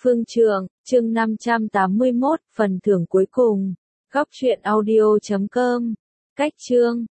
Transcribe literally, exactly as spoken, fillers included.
Phương Trượng, chương năm trăm tám mươi mốt, phần thưởng cuối cùng. Góc truyện audio chấm com. Cách chương